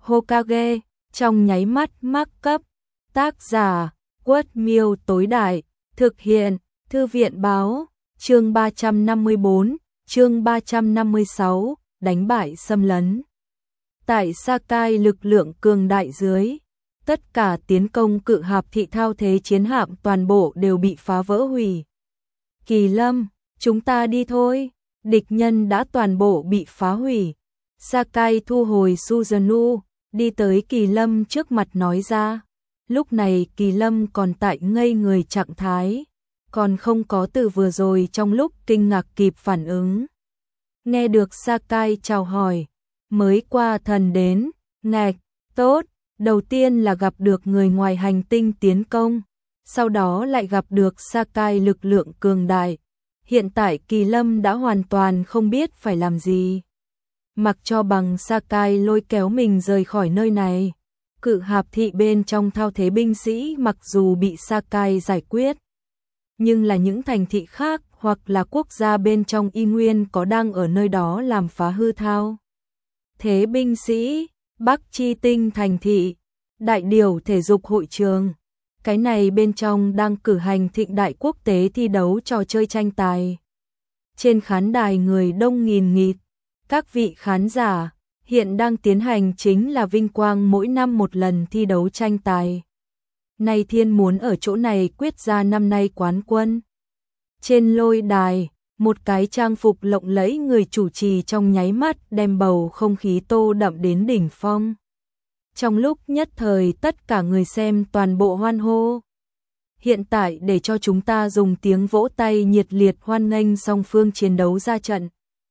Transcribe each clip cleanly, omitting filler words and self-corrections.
Hokage, trong nháy mắt mắc cấp. Tác giả, Quất Miêu tối đại, thực hiện, Thư viện báo, chương 354, chương 356, đánh bại xâm lấn. Tại Sakai lực lượng cường đại dưới, tất cả tiến công cự hạp thị thao thế chiến hạm toàn bộ đều bị phá vỡ hủy. Kỳ Lâm, chúng ta đi thôi, địch nhân đã toàn bộ bị phá hủy. Sakai thu hồi Susanoo, đi tới Kỳ Lâm trước mặt nói ra. Lúc này Kỳ Lâm còn tại ngây người trạng thái, còn không có từ vừa rồi trong lúc kinh ngạc kịp phản ứng. Nghe được Sakai chào hỏi, mới qua thần đến, ngạch, tốt, đầu tiên là gặp được người ngoài hành tinh tiến công, sau đó lại gặp được Sakai lực lượng cường đại. Hiện tại Kỳ Lâm đã hoàn toàn không biết phải làm gì. Mặc cho bằng Sakai lôi kéo mình rời khỏi nơi này. Cự hạp thị bên trong thao thế binh sĩ mặc dù bị Sakai giải quyết, nhưng là những thành thị khác hoặc là quốc gia bên trong Y Nguyên có đang ở nơi đó làm phá hư thao thế binh sĩ. Bắc Chi Tinh thành thị, đại điểu thể dục hội trường. Cái này bên trong đang cử hành thịnh đại quốc tế thi đấu trò chơi tranh tài. Trên khán đài người đông nghìn nghịt, các vị khán giả, hiện đang tiến hành chính là vinh quang mỗi năm một lần thi đấu tranh tài. Nay Thiên muốn ở chỗ này quyết ra năm nay quán quân. Trên lôi đài, một cái trang phục lộng lẫy người chủ trì trong nháy mắt đem bầu không khí tô đậm đến đỉnh phong. Trong lúc nhất thời tất cả người xem toàn bộ hoan hô. Hiện tại để cho chúng ta dùng tiếng vỗ tay nhiệt liệt hoan nghênh song phương chiến đấu ra trận.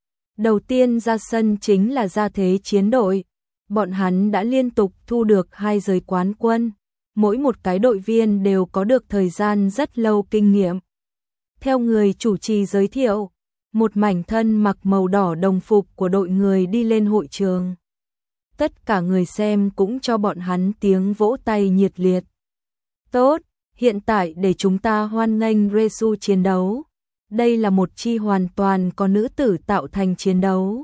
Đầu tiên ra sân chính là Gia Thế chiến đội. Bọn hắn đã liên tục thu được 2 giới quán quân. Mỗi một cái đội viên đều có được thời gian rất lâu kinh nghiệm. Theo người chủ trì giới thiệu, một mảnh thân mặc màu đỏ đồng phục của đội người đi lên hội trường. Tất cả người xem cũng cho bọn hắn tiếng vỗ tay nhiệt liệt. Tốt, hiện tại để chúng ta hoan nghênh Resu chiến đấu. Đây là một chi hoàn toàn có nữ tử tạo thành chiến đấu.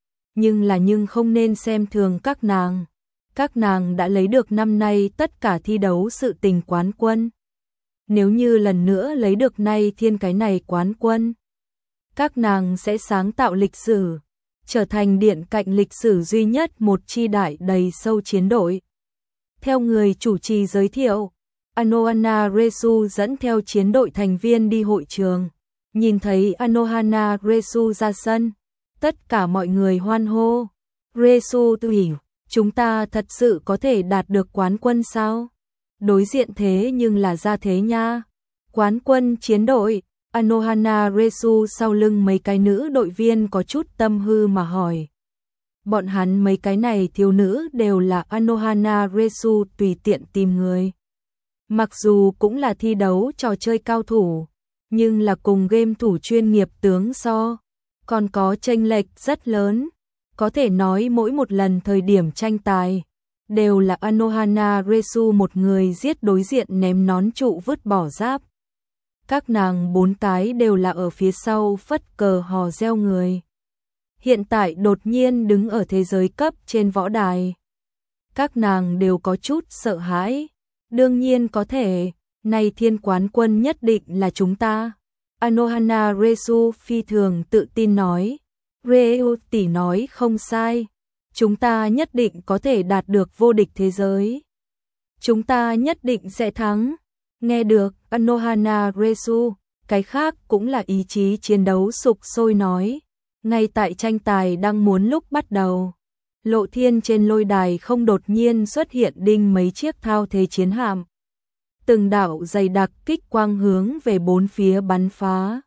Nhưng không nên xem thường các nàng. Các nàng đã lấy được năm nay tất cả thi đấu sự tình quán quân. Nếu như lần nữa lấy được nay Thiên cái này quán quân, các nàng sẽ sáng tạo lịch sử, trở thành điện cạnh lịch sử duy nhất một chi đại đầy sâu chiến đội. Theo người chủ trì giới thiệu, Anohana Resu dẫn theo chiến đội thành viên đi hội trường. Nhìn thấy Anohana Resu ra sân, tất cả mọi người hoan hô. Resu tự hiểu, chúng ta thật sự có thể đạt được quán quân sao? Đối diện thế nhưng là Gia Thế nha. Quán quân chiến đội, Anohana Resu sau lưng mấy cái nữ đội viên có chút tâm hư mà hỏi. Bọn hắn mấy cái này thiếu nữ đều là Anohana Resu tùy tiện tìm người. Mặc dù cũng là thi đấu trò chơi cao thủ, nhưng là cùng game thủ chuyên nghiệp tướng so, còn có chênh lệch rất lớn. Có thể nói mỗi một lần thời điểm tranh tài, đều là Anohana Resu một người giết đối diện ném nón trụ vứt bỏ giáp. Các nàng 4 cái đều là ở phía sau phất cờ hò reo người. Hiện tại đột nhiên đứng ở thế giới cấp trên võ đài. Các nàng đều có chút sợ hãi. Đương nhiên có thể, này Thiên quán quân nhất định là chúng ta. Anohana Resu phi thường tự tin nói. Reu tỷ nói không sai. Chúng ta nhất định có thể đạt được vô địch thế giới. Chúng ta nhất định sẽ thắng. Nghe được Anohana Resu, cái khác cũng là ý chí chiến đấu sục sôi nói. Ngay tại tranh tài đang muốn lúc bắt đầu, Lộ Thiên trên lôi đài không đột nhiên xuất hiện đinh mấy chiếc thao thế chiến hạm. Từng đạo dày đặc kích quang hướng về bốn phía bắn phá.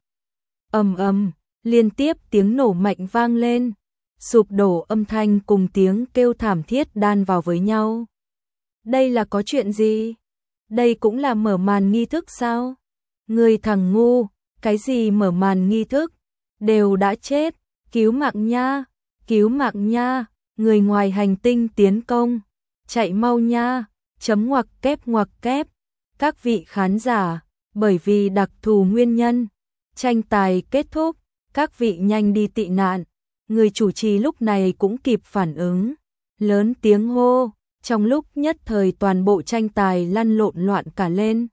Ầm ầm, liên tiếp tiếng nổ mạnh vang lên, sụp đổ âm thanh cùng tiếng kêu thảm thiết đan vào với nhau. Đây là có chuyện gì? Đây cũng là mở màn nghi thức sao? Người thằng ngu, cái gì mở màn nghi thức? Đều đã chết, cứu mạng nha, cứu mạng nha, người ngoài hành tinh tiến công, chạy mau nha, chấm ngoặc kép. Các vị khán giả, bởi vì đặc thù nguyên nhân, tranh tài kết thúc, các vị nhanh đi tị nạn. Người chủ trì lúc này cũng kịp phản ứng, lớn tiếng hô, trong lúc nhất thời toàn bộ tranh tài lăn lộn loạn cả lên.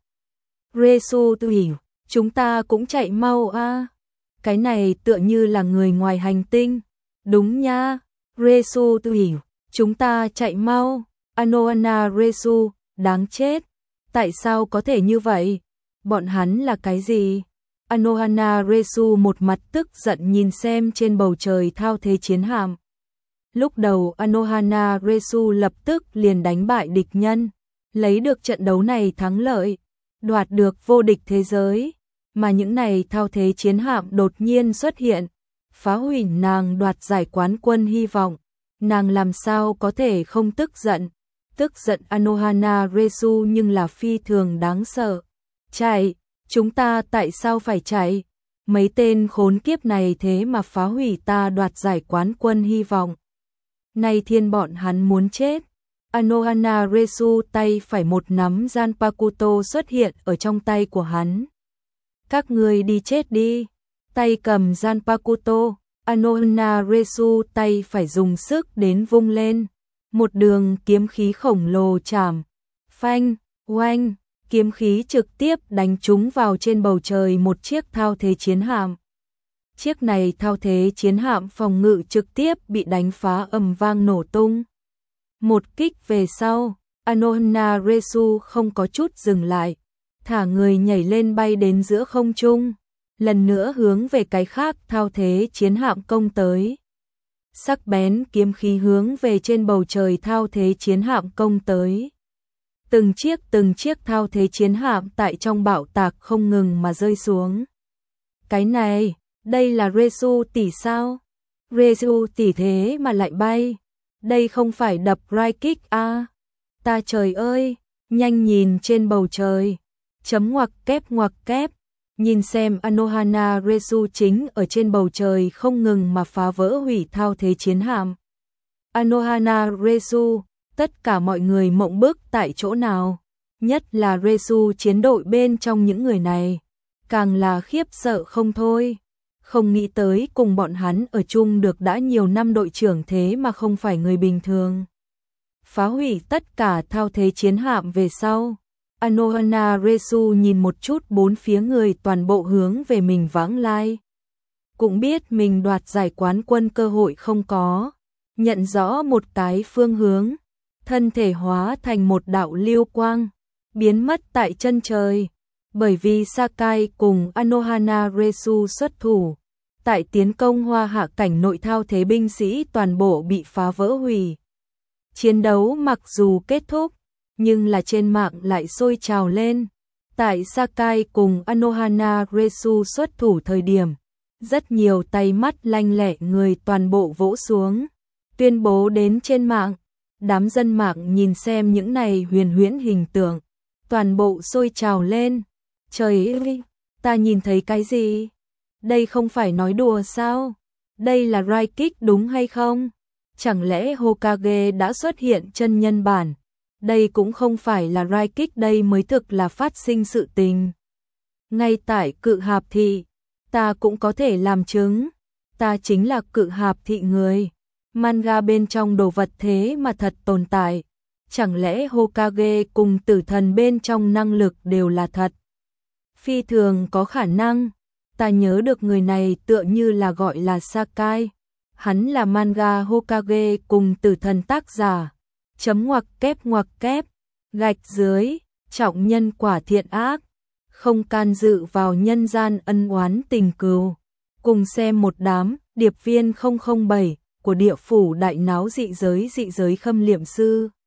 Resu tự hiểu, chúng ta cũng chạy mau a. Cái này tựa như là người ngoài hành tinh. Đúng nha, Resu tự hiểu, chúng ta chạy mau. Anohana Resu, đáng chết. Tại sao có thể như vậy? Bọn hắn là cái gì? Anohana Resu một mặt tức giận nhìn xem trên bầu trời thao thế chiến hạm. Lúc đầu Anohana Resu lập tức liền đánh bại địch nhân, lấy được trận đấu này thắng lợi, đoạt được vô địch thế giới. Mà những này thao thế chiến hạm đột nhiên xuất hiện, phá hủy nàng đoạt giải quán quân hy vọng. Nàng làm sao có thể không tức giận? Tức giận Anohana Resu nhưng là phi thường đáng sợ. Chạy, chúng ta tại sao phải chạy? Mấy tên khốn kiếp này thế mà phá hủy ta đoạt giải quán quân hy vọng. Này thiên bọn hắn muốn chết. Anohana Resu tay phải một nắm Zanpakuto xuất hiện ở trong tay của hắn. Các người đi chết đi. Tay cầm Zanpakuto, Anohana Resu tay phải dùng sức đến vung lên. Một đường kiếm khí khổng lồ chạm. Phanh, oanh, kiếm khí trực tiếp đánh trúng vào trên bầu trời một chiếc thao thế chiến hạm. Chiếc này thao thế chiến hạm phòng ngự trực tiếp bị đánh phá ầm vang nổ tung. Một kích về sau, Anohana Resu không có chút dừng lại, thả người nhảy lên bay đến giữa không trung, lần nữa hướng về cái khác thao thế chiến hạm công tới. Sắc bén kiếm khí hướng về trên bầu trời thao thế chiến hạm công tới. Từng chiếc thao thế chiến hạm tại trong bạo tạc không ngừng mà rơi xuống. Cái này, đây là Resu tỷ sao? Resu tỷ thế mà lại bay. Đây không phải đập right kick à? Ta trời ơi, nhanh nhìn trên bầu trời. Chấm ngoặc kép. Nhìn xem Anohana Resu chính ở trên bầu trời không ngừng mà phá vỡ hủy thao thế chiến hạm. Anohana Resu, tất cả mọi người mộng bức tại chỗ nào. Nhất là Resu chiến đội bên trong những người này. Càng là khiếp sợ không thôi. Không nghĩ tới cùng bọn hắn ở chung được đã nhiều năm đội trưởng thế mà không phải người bình thường. Phá hủy tất cả thao thế chiến hạm về sau. Anohana Resu nhìn một chút bốn phía người toàn bộ hướng về mình vãng lai. Cũng biết mình đoạt giải quán quân cơ hội không có. Nhận rõ một cái phương hướng. Thân thể hóa thành một đạo lưu quang. Biến mất tại chân trời. Bởi vì Sakai cùng Anohana Resu xuất thủ. Tại tiến công hoa hạ cảnh nội thao thế binh sĩ toàn bộ bị phá vỡ hủy. Chiến đấu mặc dù kết thúc, nhưng là trên mạng lại sôi trào lên. Tại Sakai cùng Anohana Resu xuất thủ thời điểm, rất nhiều tay mắt lanh lẹ người toàn bộ vỗ xuống, tuyên bố đến trên mạng. Đám dân mạng nhìn xem những này huyền huyễn hình tượng, toàn bộ sôi trào lên. Trời ơi, ta nhìn thấy cái gì? Đây không phải nói đùa sao? Đây là right kick đúng hay không? Chẳng lẽ Hokage đã xuất hiện chân nhân bản? Đây cũng không phải là right kick, đây mới thực là phát sinh sự tình. Ngay tại Cự Hạp Thị, ta cũng có thể làm chứng. Ta chính là Cự Hạp Thị người. Manga bên trong đồ vật thế mà thật tồn tại. Chẳng lẽ Hokage cùng tử thần bên trong năng lực đều là thật? Phi thường có khả năng. Ta nhớ được người này tựa như là gọi là Sakai. Hắn là manga Hokage cùng tử thần tác giả. Chấm ngoặc kép. Gạch dưới, trọng nhân quả thiện ác. Không can dự vào nhân gian ân oán tình cừu. Cùng xem một đám điệp viên 007 của địa phủ đại náo dị giới khâm liệm sư.